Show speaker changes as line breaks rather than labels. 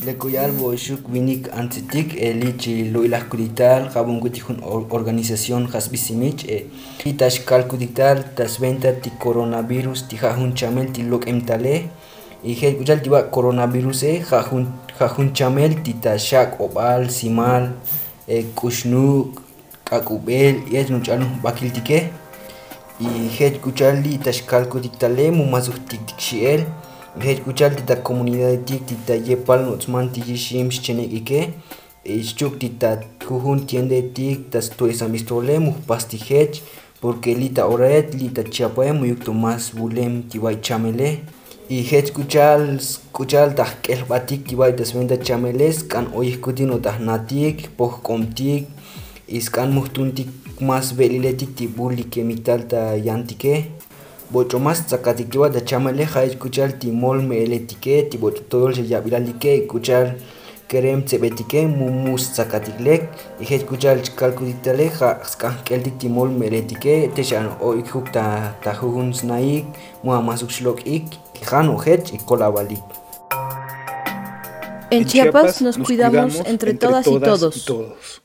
Lekuyal boishuk winik antitik lichi luilas kudital jabun kutijun organización hasbisimich itash kal kudital tas venta ti coronavirus ti jajun chamel ti lok emtale y he kuyal tiba coronavirus jajun chamel ti tashak obal simal kushnuk kakubel y es nuchal bakil tike y he kuyal li tashkal kuditale mumazuk tik tik shiel he kuchal tita comunidad tik tita yepal notsman tiji shim chenekike chuk tita jujun tiende tik tas tu esambistole mu pastihech porque lita oret lita chiapae muyuk tomas bulem tibay chamele y het kuchal tah kelbatik tibay tas venda chameles kan oyih kutin otah natik poh komtik iskan muhtuntik mas beliletik tibuli kemital ta yantike bocho más tzakatikiwa da chamale jay escuchar timol meletike tibocho todo el yabilalike escuchar kerem tsebetike mumus tzakatiklek y jay escuchar calculitale ja skankeltik timol meletike teshan o ikuk ta jujun snaik muamasuk shlok ik jan o het y kolabalik.
En Chiapas nos cuidamos entre todas y todos.